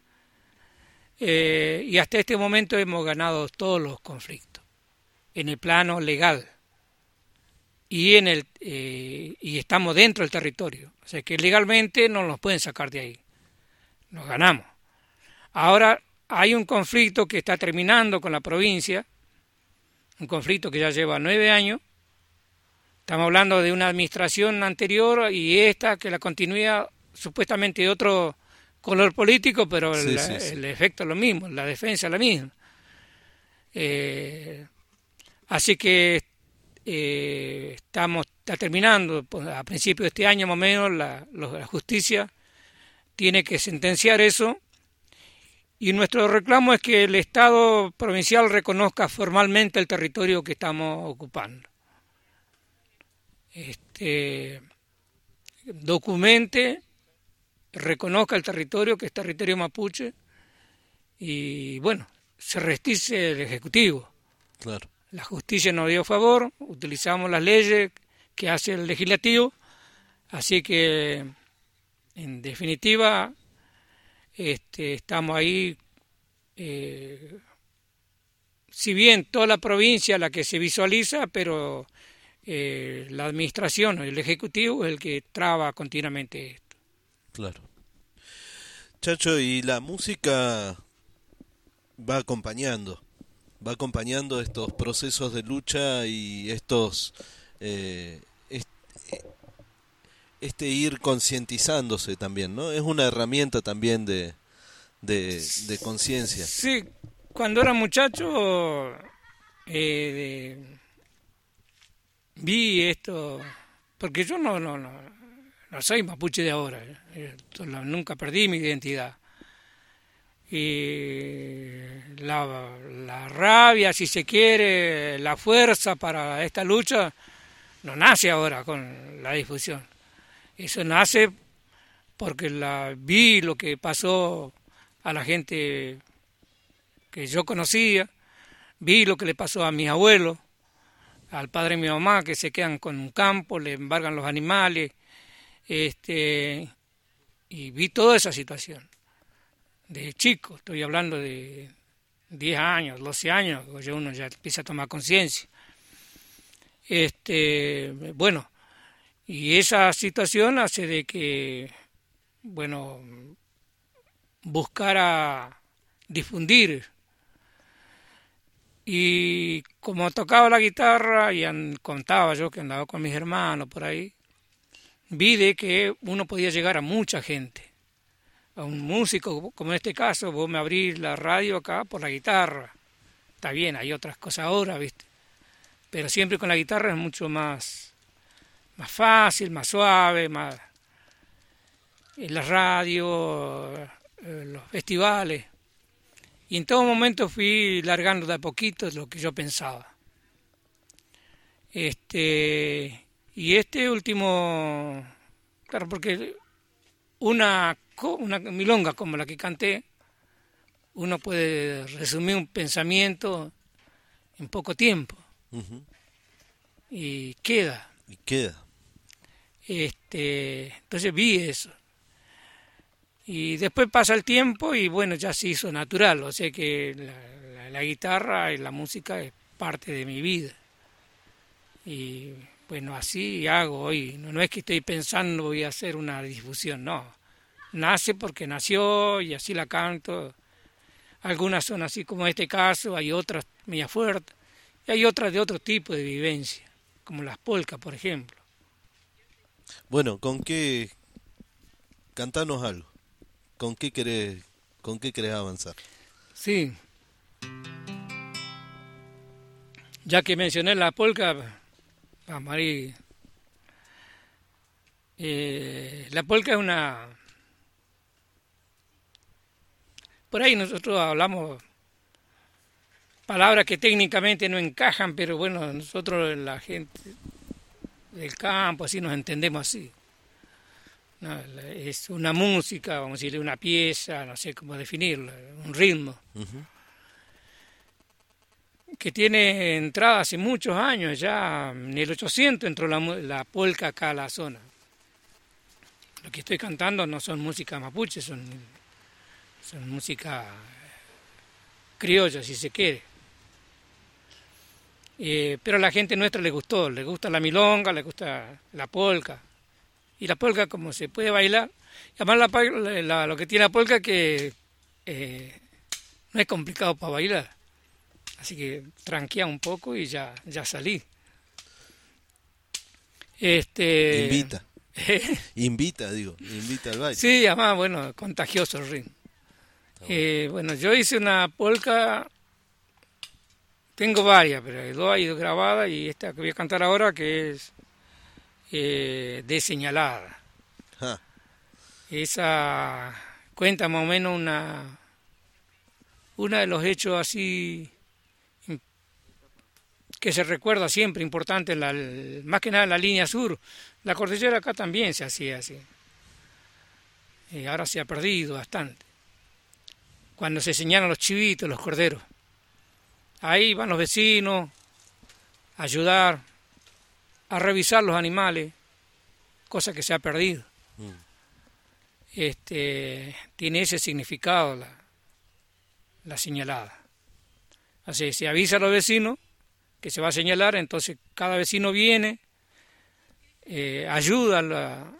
y hasta este momento hemos ganado todos los conflictos en el plano legal y y estamos dentro del territorio, o sea que legalmente no nos pueden sacar de ahí, nos ganamos. Ahora hay un conflicto que está terminando con la provincia, un conflicto que ya lleva 9 años. Estamos hablando de una administración anterior y esta que la continuidad supuestamente de otro color político, pero el efecto es lo mismo, la defensa es la misma. Así que está terminando, a principios de este año más o menos, la justicia tiene que sentenciar eso. Y nuestro reclamo es que el Estado provincial reconozca formalmente el territorio que estamos ocupando. Documente, reconozca el territorio que es territorio mapuche y bueno, se restice el Ejecutivo. Claro. La justicia nos dio favor, utilizamos las leyes que hace el Legislativo Así que, en definitiva, estamos ahí, si bien toda la provincia la que se visualiza, pero la administración, el ejecutivo es el que traba continuamente esto. Claro. Chacho, y la música va acompañando estos procesos de lucha y estos este ir concientizándose también, ¿no? Es una herramienta también de conciencia. Sí, cuando era muchacho vi esto, porque yo no soy mapuche de ahora, nunca perdí mi identidad. Y la rabia, si se quiere, la fuerza para esta lucha, no nace ahora con la difusión. Eso nace porque vi lo que pasó a la gente que yo conocía, vi lo que le pasó a mis abuelos, al padre de mi mamá, que se quedan con un campo, le embargan los animales, y vi toda esa situación. De chico, estoy hablando de 10 años, 12 años, uno ya empieza a tomar conciencia. Bueno, y esa situación hace de que, bueno, buscara difundir. Y como tocaba la guitarra y contaba yo que andaba con mis hermanos por ahí, vi de que uno podía llegar a mucha gente. A un músico, como en este caso, vos me abrís la radio acá por la guitarra. Está bien, hay otras cosas ahora, ¿viste? Pero siempre con la guitarra es mucho más fácil, más suave, más... En la radio, los festivales. Y en todo momento fui largando de a poquito lo que yo pensaba. Y este último... Claro, porque una milonga como la que canté, uno puede resumir un pensamiento en poco tiempo. Uh-huh. Y queda. Entonces vi eso. Y después pasa el tiempo y bueno, ya se hizo natural. O sea que la guitarra y la música es parte de mi vida. Y bueno, así hago hoy. No es que estoy pensando voy a hacer una difusión, no. Nace porque nació y así la canto. Algunas son así como en este caso, hay otras media fuertes. Y hay otras de otro tipo de vivencia, como las polcas, por ejemplo. Bueno, cantanos algo. ¿Con qué querés avanzar? Sí. Ya que mencioné la polca, vamos ahí. La polca es una... Por ahí nosotros hablamos palabras que técnicamente no encajan, pero bueno, nosotros la gente del campo así nos entendemos así. No, es una música, vamos a decirle una pieza, no sé cómo definirla, un ritmo. Uh-huh. Que tiene entrada hace muchos años, ya en el 800 entró la polca acá a la zona. Lo que estoy cantando no son música mapuche, son música criolla, si se quiere. Pero a la gente nuestra le gusta la milonga, le gusta la polca. Y la polca, como se puede bailar, además lo que tiene la polca es que no es complicado para bailar. Así que tranquea un poco y ya salí. Invita al baile. Sí, además, bueno, contagioso el ritmo. Bueno, yo hice una polca, tengo varias, pero dos hay grabadas y esta que voy a cantar ahora que es de Señalada. Ah. Esa cuenta más o menos una de los hechos así que se recuerda siempre, importante, más que nada en la línea sur. La cordillera acá también se hacía así. Y ahora se ha perdido bastante. Cuando se enseñaron los chivitos, los corderos. Ahí van los vecinos a ayudar, a revisar los animales, cosa que se ha perdido. Tiene ese significado la señalada. Así, se avisa a los vecinos que se va a señalar, entonces cada vecino viene, ayuda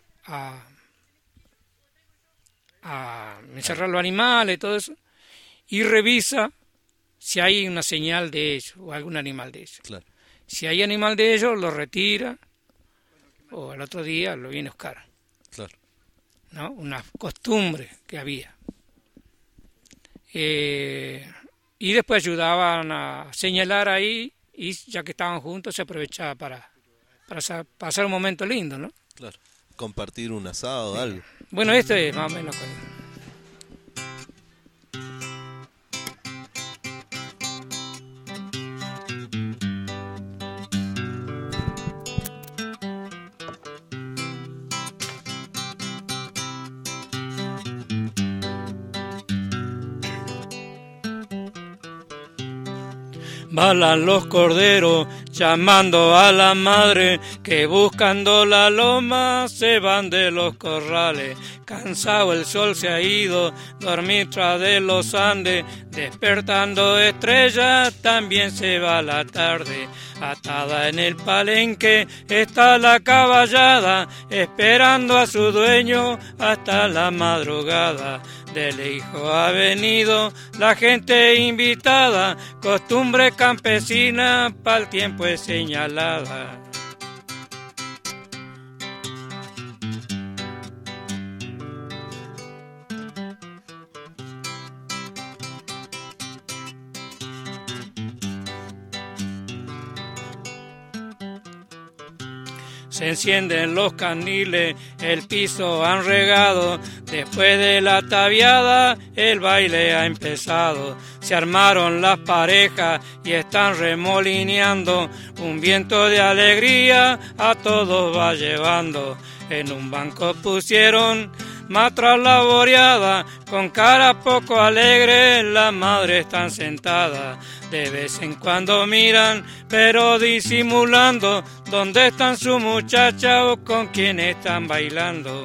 a encerrar los animales y todo eso, y revisa si hay una señal de ellos o algún animal de ellos. Claro. Si hay animal de ellos, lo retira o al otro día lo viene a buscar. Claro. ¿No? Una costumbre que había. Y después ayudaban a señalar ahí, y ya que estaban juntos se aprovechaba para pasar un momento lindo, ¿no? Claro. Compartir un asado o algo. Bueno, esto es más o menos... Balan los corderos llamando a la madre, que buscando la loma se van de los corrales. Cansado el sol se ha ido, dormir tras de los Andes, despertando estrellas también se va la tarde. Atada en el palenque está la caballada, esperando a su dueño hasta la madrugada. Del hijo ha venido la gente invitada, costumbre campesina pa'l tiempo es señalada. Se encienden los caniles, el piso han regado, después de la tabiada el baile ha empezado. Se armaron las parejas y están remolineando, un viento de alegría a todos va llevando. En un banco pusieron matras laboreada, con cara poco alegre las madres están sentadas. De vez en cuando miran, pero disimulando, dónde están sus muchachas o con quién están bailando.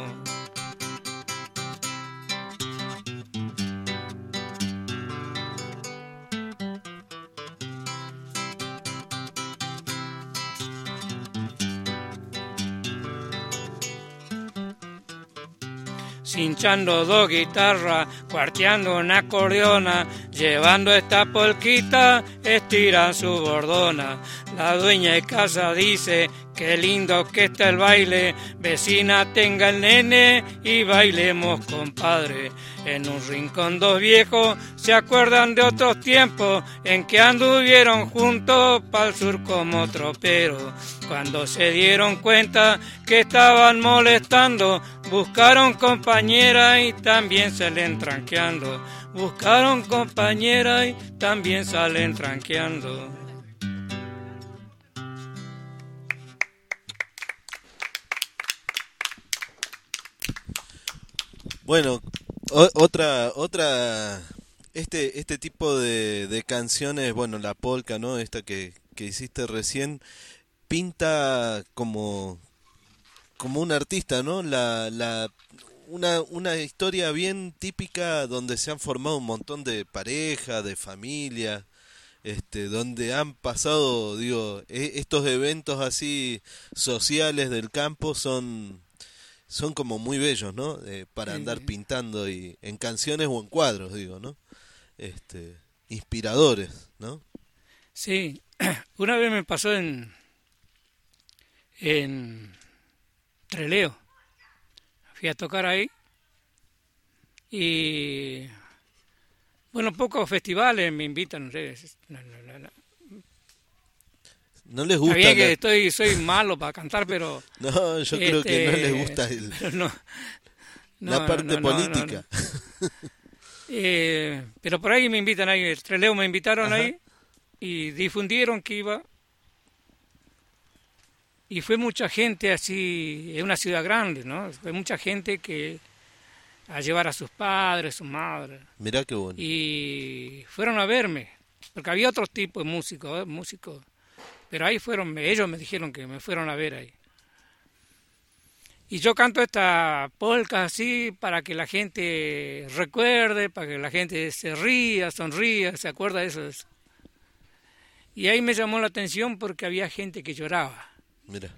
Cinchando dos guitarras, cuarteando una acordeona, llevando esta polquita, estiran su bordona. La dueña de casa dice, qué lindo que está el baile, vecina tenga el nene y bailemos compadre. En un rincón dos viejos se acuerdan de otros tiempos en que anduvieron juntos pa'l sur como troperos. Cuando se dieron cuenta que estaban molestando, buscaron compañera y también salen tranqueando. Buscaron compañera y también salen tranqueando. Bueno, este tipo de canciones, bueno, la polka, ¿no? Esta que hiciste recién, pinta como un artista, ¿no? Una historia bien típica donde se han formado un montón de parejas, de familias, donde han pasado, digo, estos eventos así sociales del campo son como muy bellos, ¿no? Para andar pintando y en canciones o en cuadros, digo, ¿no? Inspiradores, ¿no? Sí, una vez me pasó en Trelew. Fui a tocar ahí y bueno, pocos festivales me invitan. No les gusta. Sabía que soy malo para cantar, pero no, yo creo que no les gusta la parte política. Pero por ahí me invitan ahí, el Trelew me invitaron. Ajá. Ahí y difundieron que iba. Y fue mucha gente así, es una ciudad grande, ¿no? Fue mucha gente que a llevar a sus padres, sus madres. Mirá qué bueno. Y fueron a verme, porque había otros tipos de músicos, pero ahí ellos me dijeron que me fueron a ver ahí. Y yo canto esta polka así para que la gente recuerde, para que la gente se ría, sonría, se acuerda de eso. Y ahí me llamó la atención porque había gente que lloraba. Mira.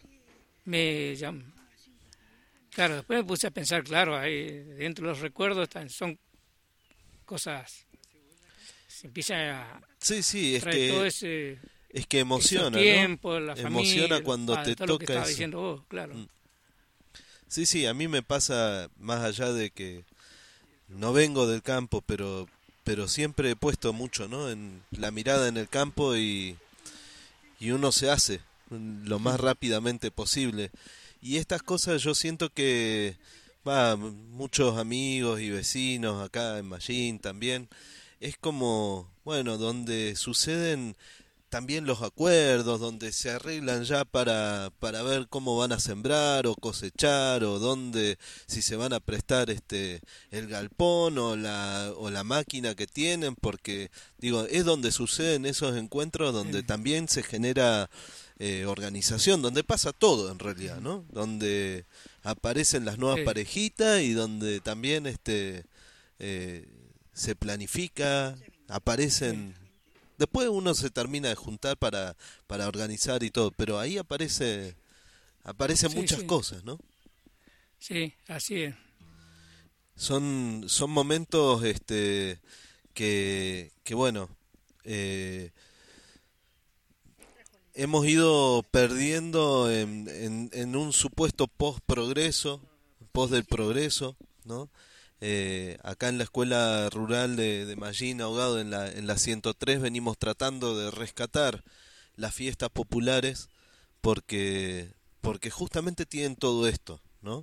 Claro, después me puse a pensar, claro, ahí dentro de los recuerdos son cosas, se empieza a Sí, traer todo ese... Es que emociona, tiempo, ¿no? la Emociona familia, cuando te todo lo que toca estaba eso. diciendo vos, claro. Sí, a mí me pasa, más allá de que no vengo del campo, pero siempre he puesto mucho, ¿no? En la mirada en el campo y uno se hace lo más rápidamente posible. Y estas cosas yo siento que muchos amigos y vecinos acá en Mallín también, es como, bueno, donde suceden también los acuerdos, donde se arreglan ya para ver cómo van a sembrar o cosechar, o dónde, si se van a prestar el galpón o la máquina que tienen, porque digo, es donde suceden esos encuentros, donde también se genera organización, donde pasa todo en realidad, ¿no? Donde aparecen las nuevas parejitas y donde también se planifica, aparecen. Después uno se termina de juntar para organizar y todo, pero ahí aparecen muchas cosas, ¿no? Sí, así es. Son momentos que bueno, hemos ido perdiendo en un supuesto post del progreso, ¿no? Acá en la escuela rural de Mallín, Ahogado, en la 103, venimos tratando de rescatar las fiestas populares porque justamente tienen todo esto, ¿no?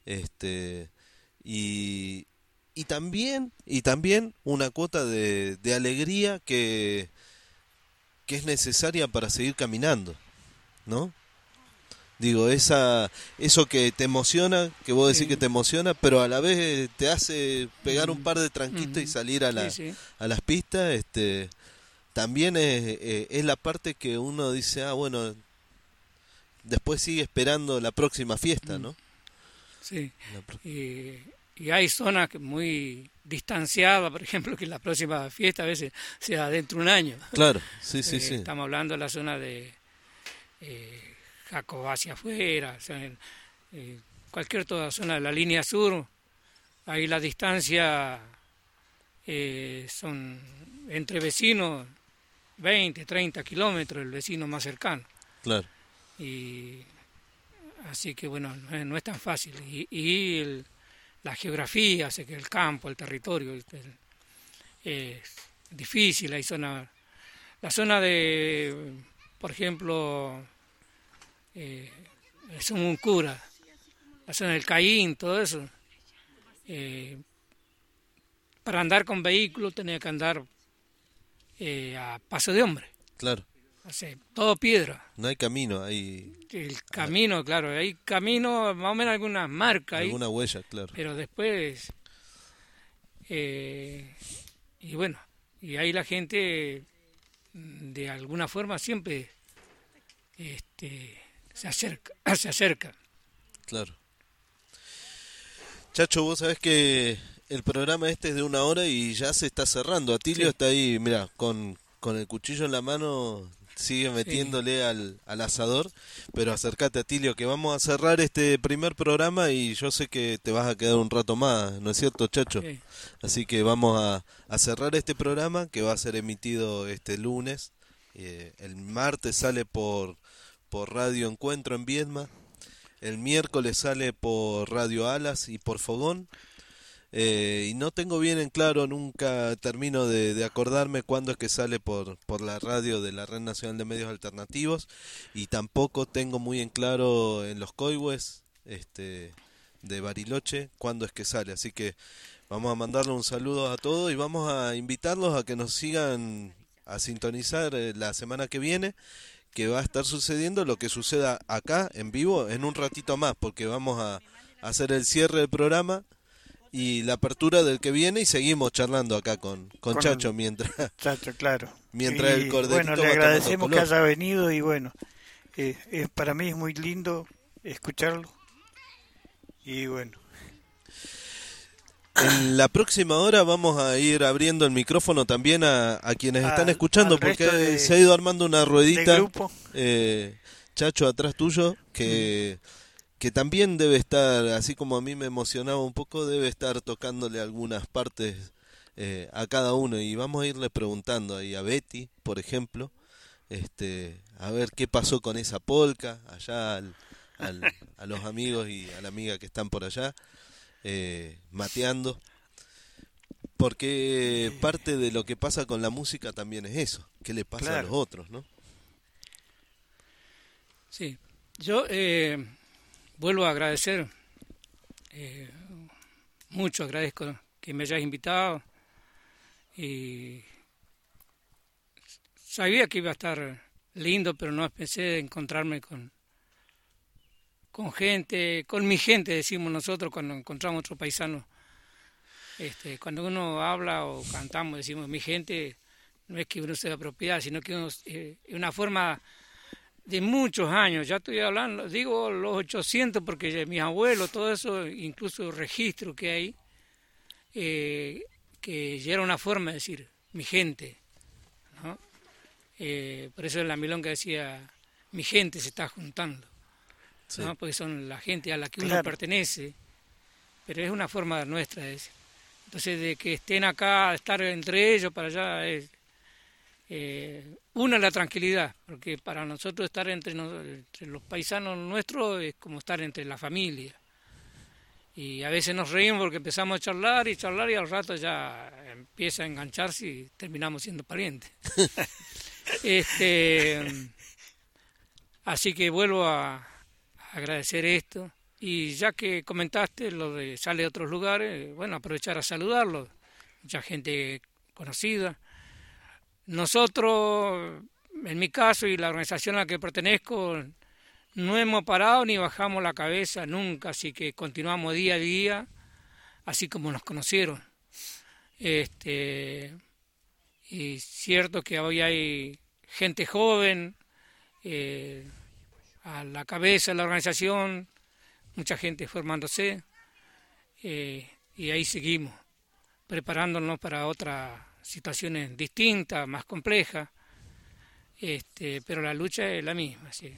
Y también una cuota de alegría que es necesaria para seguir caminando, ¿no? Digo, eso que te emociona, que vos decís que te emociona, pero a la vez te hace pegar un par de tranquitos y salir a las pistas, también es la parte que uno dice, bueno, después sigue esperando la próxima fiesta, ¿no? Sí, y hay zonas muy distanciadas, por ejemplo, que la próxima fiesta a veces sea dentro de un año. Claro, sí. Estamos hablando de la zona de... Jacob hacia afuera, o sea, cualquier toda zona de la línea sur, ahí la distancia son entre vecinos 20, 30 kilómetros, el vecino más cercano. Claro. Y así que bueno, no es tan fácil. Y la geografía hace que el campo, el territorio, es difícil. Hay la zona de, por ejemplo, Sumuncura, la zona del Caín, todo eso, para andar con vehículos tenía que andar a paso de hombre. Claro. Todo piedra. No hay camino, hay... El camino, claro, hay camino, más o menos algunas marcas. Alguna huella, claro. Pero después, y bueno, y ahí la gente, de alguna forma, siempre se acerca. Claro. Chacho, vos sabés que el programa es de 1 hora y ya se está cerrando. Atilio está ahí, mira, con el cuchillo en la mano, sigue metiéndole al asador. Pero acércate, Atilio, que vamos a cerrar este primer programa y yo sé que te vas a quedar un rato más, ¿no es cierto, Chacho? Sí. Así que vamos a cerrar este programa que va a ser emitido este lunes. El martes sale por Radio Encuentro en Viedma, el miércoles sale por Radio Alas y por Fogón, y no tengo bien en claro, nunca termino de acordarme cuándo es que sale por la radio de la Red Nacional de Medios Alternativos, y tampoco tengo muy en claro en los Coihues de Bariloche cuándo es que sale, así que vamos a mandarle un saludo a todos y vamos a invitarlos a que nos sigan a sintonizar la semana que viene, que va a estar sucediendo lo que suceda acá en vivo en un ratito más, porque vamos a hacer el cierre del programa y la apertura del que viene y seguimos charlando acá con Chacho mientras claro. Mientras el corderito bueno, le agradecemos que haya venido y bueno, para mí es muy lindo escucharlo Y bueno. En la próxima hora vamos a ir abriendo el micrófono también a quienes están escuchando, porque se ha ido armando una ruedita, Chacho, atrás tuyo, que también debe estar, así como a mí me emocionaba un poco, debe estar tocándole algunas partes a cada uno, y vamos a irle preguntando ahí a Betty, por ejemplo, a ver qué pasó con esa polca, allá a los amigos y a la amiga que están por allá. Mateando, porque parte de lo que pasa con la música también es eso, qué le pasa a los otros, ¿no? Sí, yo vuelvo a agradecer, mucho agradezco que me hayas invitado, y sabía que iba a estar lindo, pero no pensé encontrarme con gente, con mi gente, decimos nosotros cuando encontramos otro paisano. Cuando uno habla o cantamos, decimos mi gente, no es que uno sea propiedad, sino que uno, es una forma de muchos años. Ya estoy hablando, digo los 800 porque mis abuelos, todo eso, incluso registro que hay, que ya era una forma de decir mi gente, ¿no? Por eso en la milonga decía mi gente se está juntando. Sí. ¿No? Porque son la gente a la que uno pertenece, pero es una forma nuestra de decir. Entonces, de que estén acá, estar entre ellos, para allá, es una, la tranquilidad, porque para nosotros estar entre los paisanos nuestros es como estar entre la familia. Y a veces nos reímos porque empezamos a charlar y al rato ya empieza a engancharse y terminamos siendo parientes. Así que vuelvo a agradecer esto, y ya que comentaste lo de sale de otros lugares, bueno, aprovechar a saludarlos, mucha gente conocida. Nosotros, en mi caso y la organización a la que pertenezco, no hemos parado ni bajamos la cabeza nunca, así que continuamos día a día, así como nos conocieron. Y cierto que hoy hay gente joven, a la cabeza de la organización, mucha gente formándose, y ahí seguimos, preparándonos para otras situaciones distintas, más complejas, pero la lucha es la misma. ¿Sí?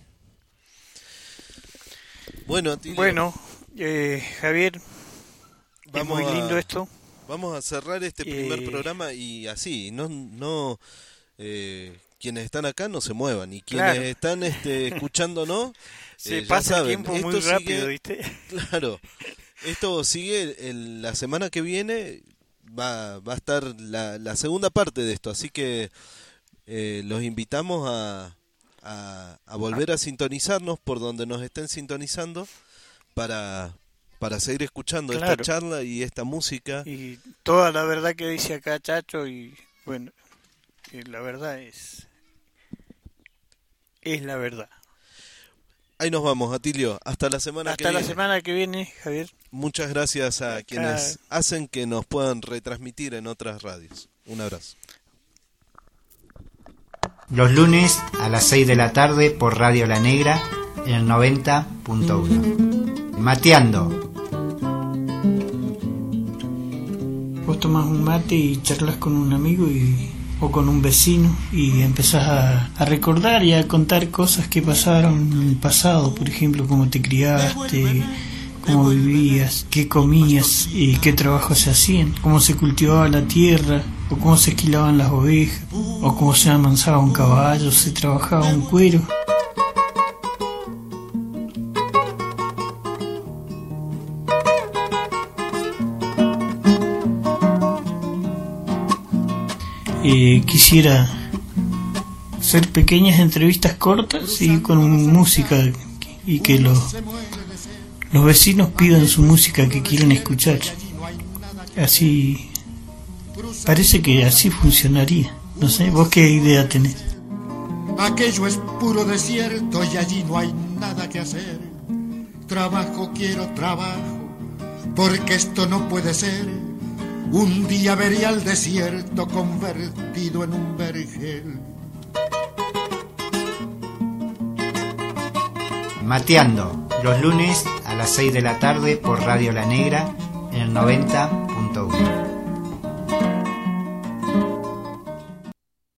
Bueno, Atilio, Javier, vamos es muy lindo esto. Vamos a cerrar este primer programa, y así, no quienes están acá no se muevan, y quienes están escuchándonos, se pasa el tiempo muy rápido, ¿viste? Claro, esto sigue la semana que viene, va a estar la segunda parte de esto, así que los invitamos a volver a sintonizarnos por donde nos estén sintonizando para seguir escuchando esta charla y esta música. Y toda la verdad que dice acá Chacho, y bueno, la verdad es la verdad. Ahí nos vamos, Atilio. Hasta la semana que viene. Hasta la semana que viene, Javier. Muchas gracias a quienes hacen que nos puedan retransmitir en otras radios. Un abrazo. Los lunes a las 6 de la tarde por Radio La Negra en el 90.1. Mateando. Vos tomás un mate y charlas con un amigo o con un vecino y empezás a recordar y a contar cosas que pasaron en el pasado, por ejemplo, cómo te criaste, cómo vivías, qué comías y qué trabajos se hacían, cómo se cultivaba la tierra, o cómo se esquilaban las ovejas, o cómo se amansaba un caballo, se trabajaba un cuero. Quisiera hacer pequeñas entrevistas cortas y con música, y que los vecinos pidan su música que quieren escuchar. Así parece que así funcionaría. No sé, ¿vos qué idea tenés? Aquello es puro desierto y allí no hay nada que hacer. Trabajo, quiero trabajo, porque esto no puede ser. Un día veré al desierto convertido en un vergel. Mateando, los lunes a las 6 de la tarde por Radio La Negra en el 90.1.